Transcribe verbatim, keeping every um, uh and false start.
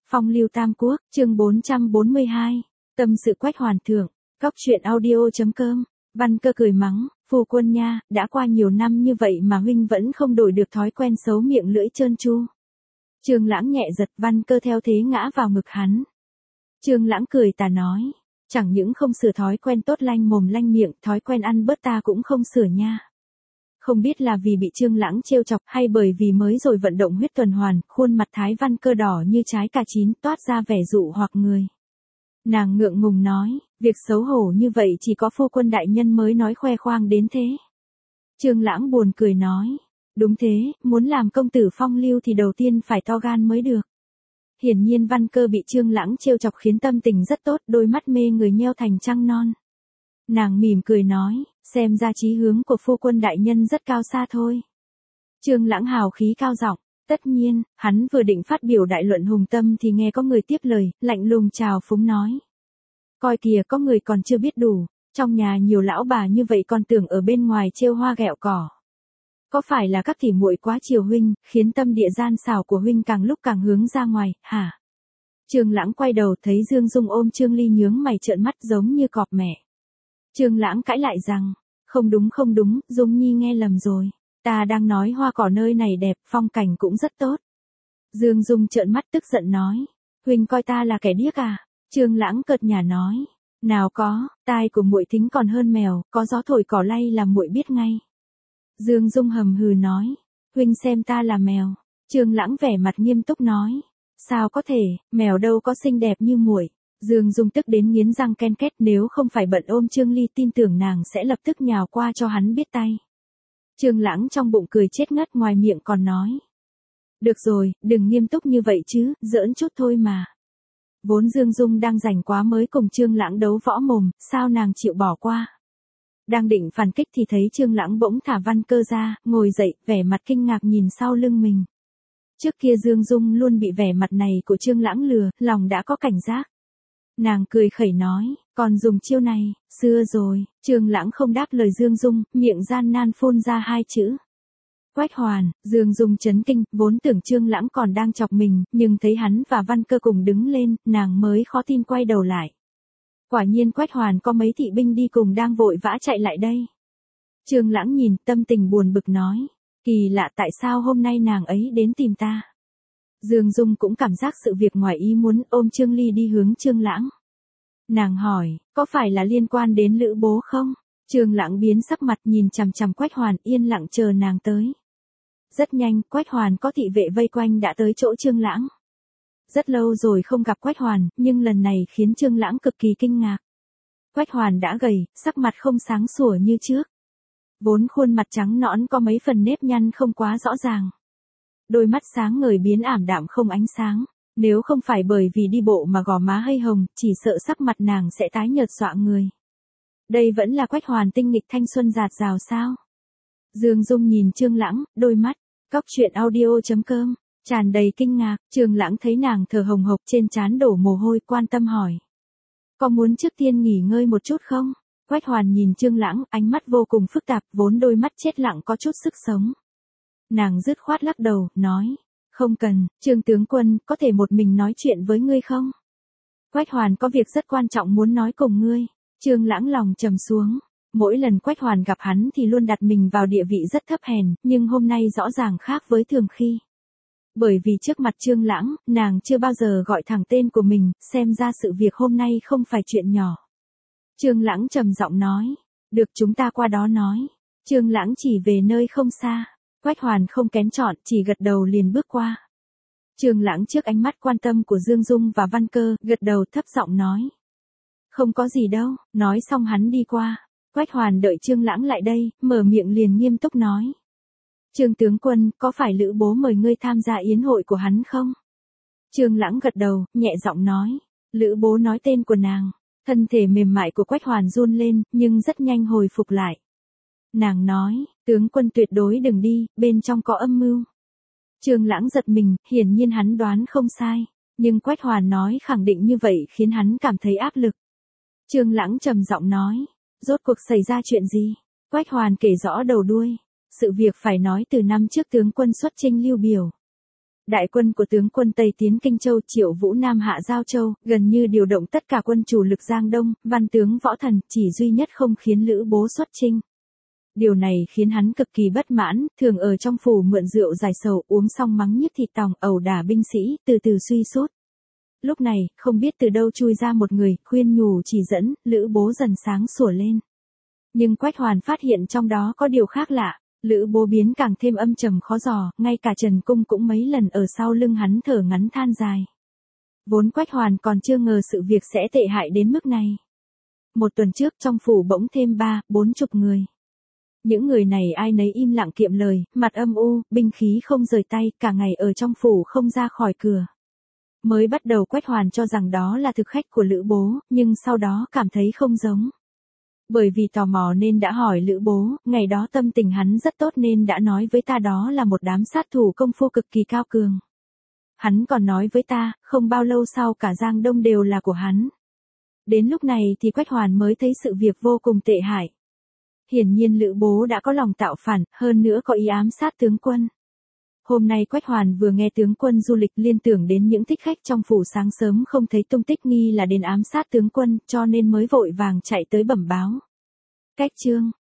Phong lưu Tam Quốc, chương bốn trăm bốn mươi hai. Tâm sự Quách Hoàn thượng. Cóc truyện audio.com. Văn Cơ cười mắng, phu quân nha, đã qua nhiều năm như vậy mà huynh vẫn không đổi được thói quen xấu miệng lưỡi trơn tru. Trương Lãng nhẹ giật Văn Cơ theo thế ngã vào ngực hắn. Trương Lãng cười tà nói, chẳng những không sửa thói quen tốt lanh mồm lanh miệng, thói quen ăn bớt ta cũng không sửa nha. Không biết là vì bị Trương Lãng trêu chọc hay bởi vì mới rồi vận động huyết tuần hoàn, khuôn mặt Thái Văn Cơ đỏ như trái cà chín toát ra vẻ dụ hoặc người. Nàng ngượng ngùng nói, việc xấu hổ như vậy chỉ có phu quân đại nhân mới nói khoe khoang đến thế. Trương Lãng buồn cười nói, đúng thế, muốn làm công tử phong lưu thì đầu tiên phải to gan mới được. Hiển nhiên Văn Cơ bị Trương Lãng trêu chọc khiến tâm tình rất tốt, đôi mắt mê người nheo thành trăng non. Nàng mỉm cười nói, xem ra chí hướng của phu quân đại nhân rất cao xa thôi. Trương Lãng hào khí cao giọng, tất nhiên, hắn vừa định phát biểu đại luận hùng tâm thì nghe có người tiếp lời, lạnh lùng chào phúng nói. Coi kìa, có người còn chưa biết đủ, trong nhà nhiều lão bà như vậy còn tưởng ở bên ngoài trêu hoa ghẹo cỏ. Có phải là các tỷ muội quá chiều huynh, khiến tâm địa gian xảo của huynh càng lúc càng hướng ra ngoài, hả? Trương Lãng quay đầu thấy Dương Dung ôm Trương Ly nhướng mày trợn mắt giống như cọp mẹ. Trương Lãng cãi lại rằng, không đúng không đúng, Dung Nhi nghe lầm rồi. Ta đang nói hoa cỏ nơi này đẹp, phong cảnh cũng rất tốt. Dương Dung trợn mắt tức giận nói, huynh coi ta là kẻ điếc à? Trương Lãng cợt nhả nói, nào có, tai của muội thính còn hơn mèo, có gió thổi cỏ lay là muội biết ngay. Dương Dung hầm hừ nói, huynh xem ta là mèo. Trương Lãng vẻ mặt nghiêm túc nói, sao có thể, mèo đâu có xinh đẹp như muội. Dương Dung tức đến nghiến răng ken két, nếu không phải bận ôm Trương Ly tin tưởng nàng sẽ lập tức nhào qua cho hắn biết tay. Trương Lãng trong bụng cười chết ngất, ngoài miệng còn nói, được rồi, đừng nghiêm túc như vậy chứ, giỡn chút thôi mà. Vốn Dương Dung đang rảnh quá mới cùng Trương Lãng đấu võ mồm, sao nàng chịu bỏ qua. Đang định phản kích thì thấy Trương Lãng bỗng thả Văn Cơ ra, ngồi dậy, vẻ mặt kinh ngạc nhìn sau lưng mình. Trước kia Dương Dung luôn bị vẻ mặt này của Trương Lãng lừa, lòng đã có cảnh giác. Nàng cười khẩy nói, còn dùng chiêu này, xưa rồi. Trương Lãng không đáp lời Dương Dung, miệng gian nan phun ra hai chữ. Quách Hoàn. Dương Dung chấn kinh, vốn tưởng Trương Lãng còn đang chọc mình, nhưng thấy hắn và Văn Cơ cùng đứng lên, nàng mới khó tin quay đầu lại. Quả nhiên Quách Hoàn có mấy thị binh đi cùng đang vội vã chạy lại đây. Trương Lãng nhìn, tâm tình buồn bực nói, kỳ lạ, tại sao hôm nay nàng ấy đến tìm ta. Dương Dung cũng cảm giác sự việc ngoài ý muốn, ôm Trương Ly đi hướng Trương Lãng. Nàng hỏi, có phải là liên quan đến Lữ bố không? Trương Lãng biến sắc mặt, nhìn chằm chằm Quách Hoàn, yên lặng chờ nàng tới. Rất nhanh, Quách Hoàn có thị vệ vây quanh đã tới chỗ Trương Lãng. Rất lâu rồi không gặp Quách Hoàn, nhưng lần này khiến Trương Lãng cực kỳ kinh ngạc. Quách Hoàn đã gầy, sắc mặt không sáng sủa như trước. Vốn khuôn mặt trắng nõn có mấy phần nếp nhăn không quá rõ ràng. Đôi mắt sáng ngời biến ảm đạm không ánh sáng. Nếu không phải bởi vì đi bộ mà gò má hơi hồng, chỉ sợ sắc mặt nàng sẽ tái nhợt xọa người. Đây vẫn là Quách Hoàn tinh nghịch thanh xuân dạt dào sao? Dương Dung nhìn Trương Lãng, đôi mắt, cóc truyện audio.com, tràn đầy kinh ngạc. Trương Lãng thấy nàng thở hồng hộc, trên trán đổ mồ hôi, quan tâm hỏi. Có muốn trước tiên nghỉ ngơi một chút không? Quách Hoàn nhìn Trương Lãng, ánh mắt vô cùng phức tạp, vốn đôi mắt chết lặng có chút sức sống. Nàng dứt khoát lắc đầu, nói. Không cần, Trương tướng quân, có thể một mình nói chuyện với ngươi không? Quách Hoàn có việc rất quan trọng muốn nói cùng ngươi. Trương Lãng lòng trầm xuống. Mỗi lần Quách Hoàn gặp hắn thì luôn đặt mình vào địa vị rất thấp hèn, nhưng hôm nay rõ ràng khác với thường khi. Bởi vì trước mặt Trương Lãng, nàng chưa bao giờ gọi thẳng tên của mình, xem ra sự việc hôm nay không phải chuyện nhỏ. Trương Lãng trầm giọng nói, được, chúng ta qua đó nói. Trương Lãng chỉ về nơi không xa. Quách Hoàn không kén chọn, chỉ gật đầu liền bước qua. Trương Lãng trước ánh mắt quan tâm của Dương Dung và Văn Cơ, gật đầu thấp giọng nói. Không có gì đâu, nói xong hắn đi qua. Quách Hoàn đợi Trương Lãng lại đây, mở miệng liền nghiêm túc nói. Trương tướng quân, có phải Lữ bố mời ngươi tham gia yến hội của hắn không? Trương Lãng gật đầu, nhẹ giọng nói. Lữ bố nói tên của nàng. Thân thể mềm mại của Quách Hoàn run lên, nhưng rất nhanh hồi phục lại. Nàng nói, tướng quân tuyệt đối đừng đi, bên trong có âm mưu. Trương Lãng giật mình, hiển nhiên hắn đoán không sai. Nhưng Quách Hoàn nói khẳng định như vậy khiến hắn cảm thấy áp lực. Trương Lãng trầm giọng nói, rốt cuộc xảy ra chuyện gì? Quách Hoàn kể rõ đầu đuôi. Sự việc phải nói từ năm trước tướng quân xuất chinh Lưu Biểu. Đại quân của tướng quân Tây tiến Kinh Châu, Triệu Vũ Nam hạ Giao Châu, gần như điều động tất cả quân chủ lực Giang Đông, văn tướng võ thần, chỉ duy nhất không khiến Lữ Bố xuất chinh. Điều này khiến hắn cực kỳ bất mãn, thường ở trong phủ mượn rượu giải sầu, uống xong mắng nhiếc thịt tòng, ẩu đả binh sĩ, từ từ suy sút. Lúc này, không biết từ đâu chui ra một người, khuyên nhủ chỉ dẫn, Lữ Bố dần sáng sủa lên. Nhưng Quách Hoàn phát hiện trong đó có điều khác lạ, Lữ Bố biến càng thêm âm trầm khó dò, ngay cả Trần Cung cũng mấy lần ở sau lưng hắn thở ngắn than dài. Vốn Quách Hoàn còn chưa ngờ sự việc sẽ tệ hại đến mức này. Một tuần trước trong phủ bỗng thêm ba, bốn chục người. Những người này ai nấy im lặng kiệm lời, mặt âm u, binh khí không rời tay, cả ngày ở trong phủ không ra khỏi cửa. Mới bắt đầu Quách Hoàn cho rằng đó là thực khách của Lữ Bố, nhưng sau đó cảm thấy không giống. Bởi vì tò mò nên đã hỏi Lữ Bố, ngày đó tâm tình hắn rất tốt nên đã nói với ta đó là một đám sát thủ công phu cực kỳ cao cường. Hắn còn nói với ta, không bao lâu sau cả Giang Đông đều là của hắn. Đến lúc này thì Quách Hoàn mới thấy sự việc vô cùng tệ hại. Hiển nhiên Lữ Bố đã có lòng tạo phản, hơn nữa có ý ám sát tướng quân. Hôm nay Quách Hoàn vừa nghe tướng quân du lịch liên tưởng đến những thích khách trong phủ sáng sớm không thấy tung tích nghi là đến ám sát tướng quân, cho nên mới vội vàng chạy tới bẩm báo. Cách chương